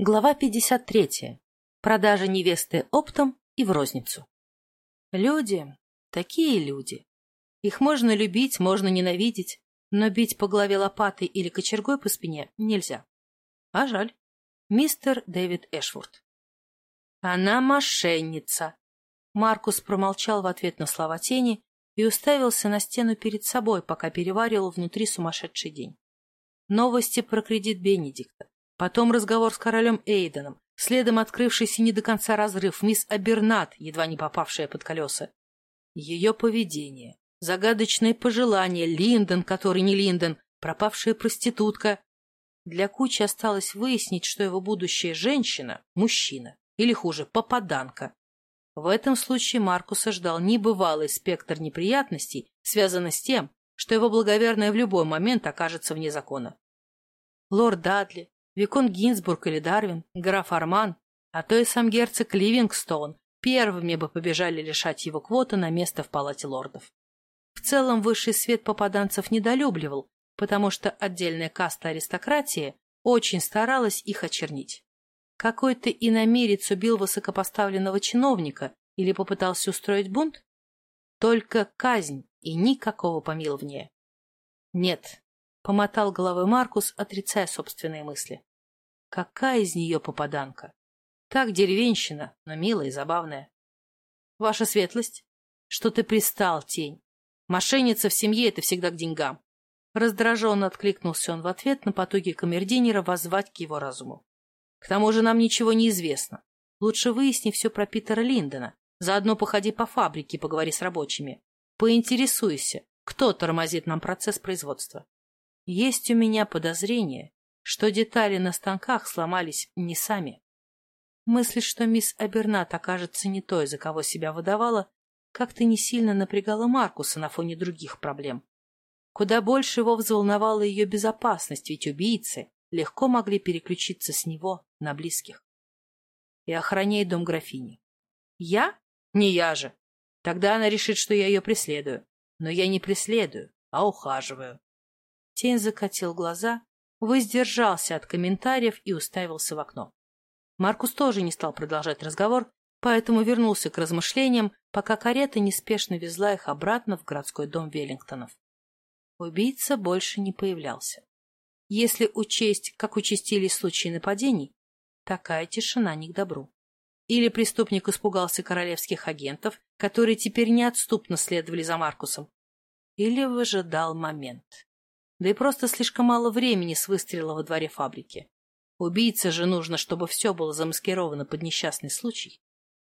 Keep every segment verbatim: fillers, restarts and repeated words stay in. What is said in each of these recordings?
Глава пятьдесят третья. Продажа невесты оптом и в розницу. Люди, такие люди. Их можно любить, можно ненавидеть, но бить по голове лопатой или кочергой по спине нельзя. А жаль. Мистер Дэвид Эшворт. Она мошенница. Маркус промолчал в ответ на слова тени и уставился на стену перед собой, пока переваривал внутри сумасшедший день. Новости про кредит Бенедикта. Потом разговор с королем Эйденом, следом открывшийся не до конца разрыв, мисс Абернат, едва не попавшая под колеса. Ее поведение, загадочные пожелания, Линдон, который не Линдон, пропавшая проститутка. Для Кучи осталось выяснить, что его будущая женщина – мужчина, или хуже – попаданка. В этом случае Маркуса ждал небывалый спектр неприятностей, связанный с тем, что его благоверная в любой момент окажется вне закона. Лорд Дадли, Виконт Гинсбург или Дарвин, граф Арман, а то и сам герцог Ливингстоун первыми бы побежали лишать его квоты на место в палате лордов. В целом высший свет попаданцев недолюбливал, потому что отдельная каста аристократии очень старалась их очернить. Какой-то иномерец убил высокопоставленного чиновника или попытался устроить бунт? Только казнь и никакого помилования. Нет. Помотал головой Маркус, отрицая собственные мысли. Какая из нее попаданка? Так деревенщина, но милая и забавная. Ваша светлость, что ты пристал, тень? Мошенница в семье — это всегда к деньгам. Раздраженно откликнулся он в ответ на потуги камердинера воззвать к его разуму. К тому же нам ничего не известно. Лучше выясни все про Питера Линдона. Заодно походи по фабрике, поговори с рабочими. Поинтересуйся, кто тормозит нам процесс производства. Есть у меня подозрение, что детали на станках сломались не сами. Мысль, что мисс Абернат окажется не той, за кого себя выдавала, как-то не сильно напрягала Маркуса на фоне других проблем. Куда больше его взволновала ее безопасность, ведь убийцы легко могли переключиться с него на близких. И охраняй дом графини. Я? Не я же. Тогда она решит, что я ее преследую. Но я не преследую, а ухаживаю. Тень закатил глаза, воздержался от комментариев и уставился в окно. Маркус тоже не стал продолжать разговор, поэтому вернулся к размышлениям, пока карета неспешно везла их обратно в городской дом Веллингтонов. Убийца больше не появлялся. Если учесть, как участились случаи нападений, такая тишина не к добру. Или преступник испугался королевских агентов, которые теперь неотступно следовали за Маркусом, или выжидал момент. Да и просто слишком мало времени с выстрела во дворе фабрики. Убийце же нужно, чтобы все было замаскировано под несчастный случай.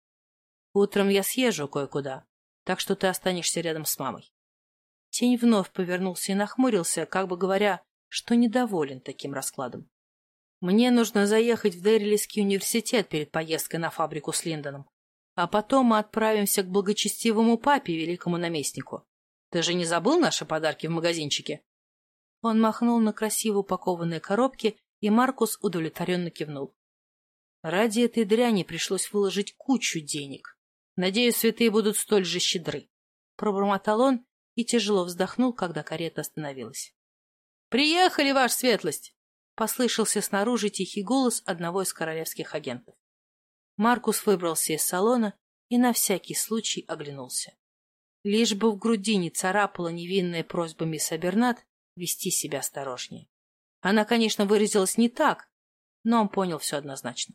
Утром я съезжу кое-куда, так что ты останешься рядом с мамой. Тень вновь повернулся и нахмурился, как бы говоря, что недоволен таким раскладом. Мне нужно заехать в Дэрилийский университет перед поездкой на фабрику с Линдоном, а потом мы отправимся к благочестивому папе, великому наместнику. Ты же не забыл наши подарки в магазинчике? Он махнул на красиво упакованные коробки, и Маркус удовлетворенно кивнул. Ради этой дряни пришлось выложить кучу денег. Надеюсь, святые будут столь же щедры. Пробормотал он и тяжело вздохнул, когда карета остановилась. «Приехали, ваша светлость!» — послышался снаружи тихий голос одного из королевских агентов. Маркус выбрался из салона и на всякий случай оглянулся. Лишь бы в груди не царапала невинная просьба мисс Абернат вести себя осторожнее. Она, конечно, выразилась не так, но он понял все однозначно.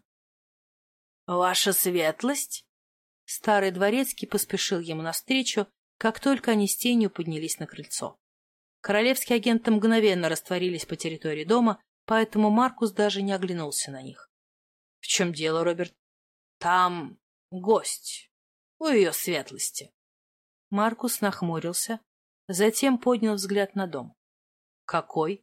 «Ваша светлость!» Старый дворецкий поспешил ему навстречу, как только они с тенью поднялись на крыльцо. Королевские агенты мгновенно растворились по территории дома, поэтому Маркус даже не оглянулся на них. — В чем дело, Роберт? — Там гость. У ее светлости. Маркус нахмурился, затем поднял взгляд на дом. Какой?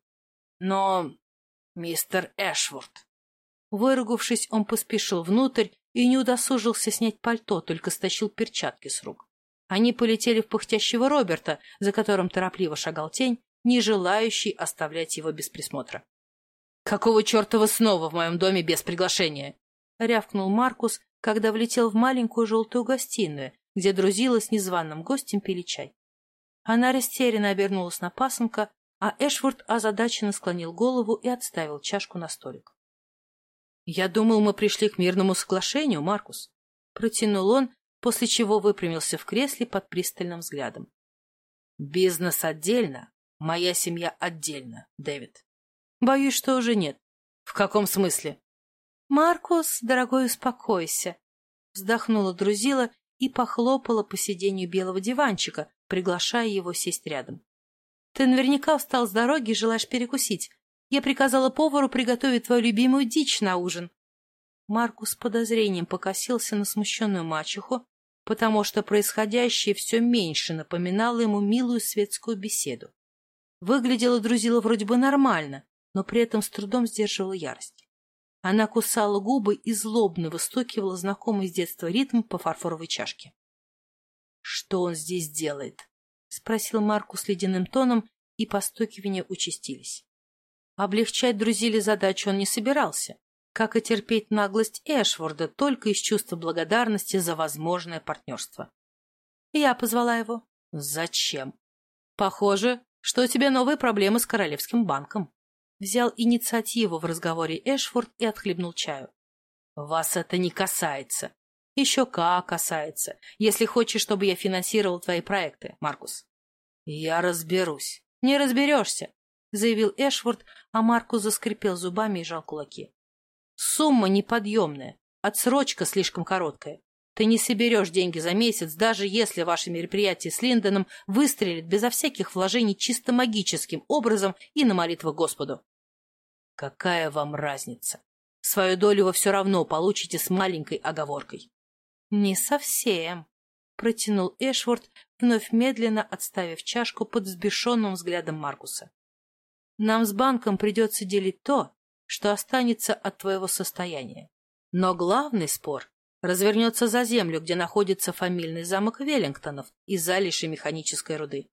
Но мистер Эшворт. Выругавшись, он поспешил внутрь и не удосужился снять пальто, только стащил перчатки с рук. Они полетели в пыхтящего Роберта, за которым торопливо шагал тень, не желающий оставлять его без присмотра. — Какого черта вы снова в моем доме без приглашения? — рявкнул Маркус, когда влетел в маленькую желтую гостиную, где друзила с незваным гостем пили чай. Она растерянно обернулась на пасынка, а Эшворт озадаченно склонил голову и отставил чашку на столик. Я думал, мы пришли к мирному соглашению, Маркус. Протянул он, после чего выпрямился в кресле под пристальным взглядом. Бизнес отдельно, моя семья отдельно, Дэвид. Боюсь, что уже нет. В каком смысле? Маркус, дорогой, успокойся. Вздохнула Друзила и похлопала по сиденью белого диванчика, приглашая его сесть рядом. Ты наверняка устал с дороги и желаешь перекусить. Я приказала повару приготовить твою любимую дичь на ужин. Маркус с подозрением покосился на смущенную мачеху, потому что происходящее все меньше напоминало ему милую светскую беседу. Выглядела Друзила вроде бы нормально, но при этом с трудом сдерживала ярость. Она кусала губы и злобно выстукивала знакомый с детства ритм по фарфоровой чашке. — Что он здесь делает? — спросил Маркус ледяным тоном, и постукивания участились. Облегчать Друзиле задачу он не собирался, как и терпеть наглость Эшворда только из чувства благодарности за возможное партнерство. Я позвала его. — Зачем? — Похоже, что у тебя новые проблемы с Королевским банком. Взял инициативу в разговоре Эшфорд и отхлебнул чаю. — Вас это не касается. — Еще как касается, если хочешь, чтобы я финансировал твои проекты, Маркус. — Я разберусь. — Не разберешься, — заявил Эшфорд, а Маркус заскрипел зубами и жал кулаки. — Сумма неподъемная, отсрочка слишком короткая. Ты не соберешь деньги за месяц, даже если ваше мероприятие с Линдоном выстрелит безо всяких вложений чисто магическим образом и на молитву Господу. — Какая вам разница? Свою долю вы все равно получите с маленькой оговоркой. — Не совсем, — протянул Эшворд, вновь медленно отставив чашку под взбешенным взглядом Маркуса. — Нам с банком придется делить то, что останется от твоего состояния. Но главный спор развернется за землю, где находится фамильный замок Веллингтонов и залежи механической руды.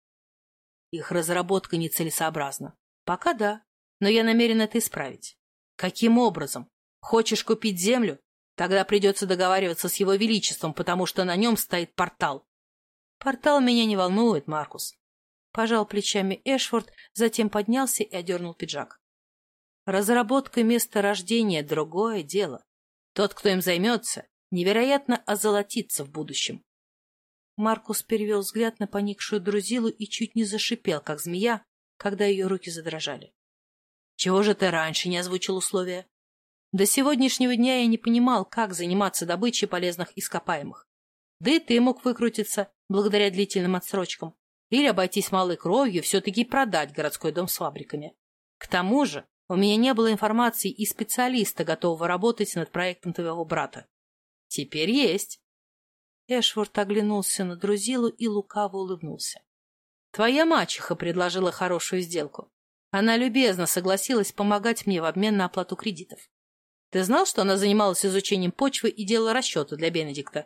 Их разработка нецелесообразна. Пока да, но я намерен это исправить. Каким образом? Хочешь купить землю? Тогда придется договариваться с его величеством, потому что на нем стоит портал. Портал меня не волнует, Маркус. Пожал плечами Эшфорд, затем поднялся и одернул пиджак. Разработка места рождения — другое дело. Тот, кто им займется, невероятно озолотится в будущем. Маркус перевел взгляд на поникшую Друзилу и чуть не зашипел, как змея, когда ее руки задрожали. — Чего же ты раньше не озвучил условия? До сегодняшнего дня я не понимал, как заниматься добычей полезных ископаемых. Да и ты мог выкрутиться, благодаря длительным отсрочкам, или обойтись малой кровью и все-таки продать городской дом с фабриками. К тому же у меня не было информации и специалиста, готового работать над проектом твоего брата. Теперь есть. Эшворд оглянулся на Друзилу и лукаво улыбнулся. Твоя мачеха предложила хорошую сделку. Она любезно согласилась помогать мне в обмен на оплату кредитов. Ты знал, что она занималась изучением почвы и делала расчеты для Бенедикта?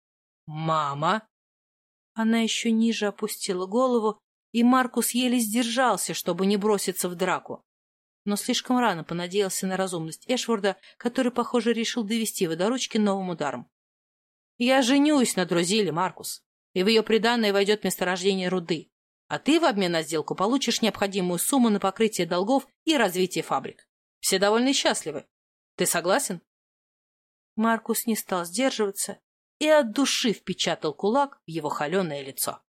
Мама! Она еще ниже опустила голову, и Маркус еле сдержался, чтобы не броситься в драку. Но слишком рано понадеялся на разумность Эшворда, который, похоже, решил довести его до ручки новым ударом. «Я женюсь на Друзиле, Маркус, и в ее приданое войдет месторождение руды, а ты в обмен на сделку получишь необходимую сумму на покрытие долгов и развитие фабрик. Все довольны и счастливы. Ты согласен?» Маркус не стал сдерживаться и от души впечатал кулак в его холеное лицо.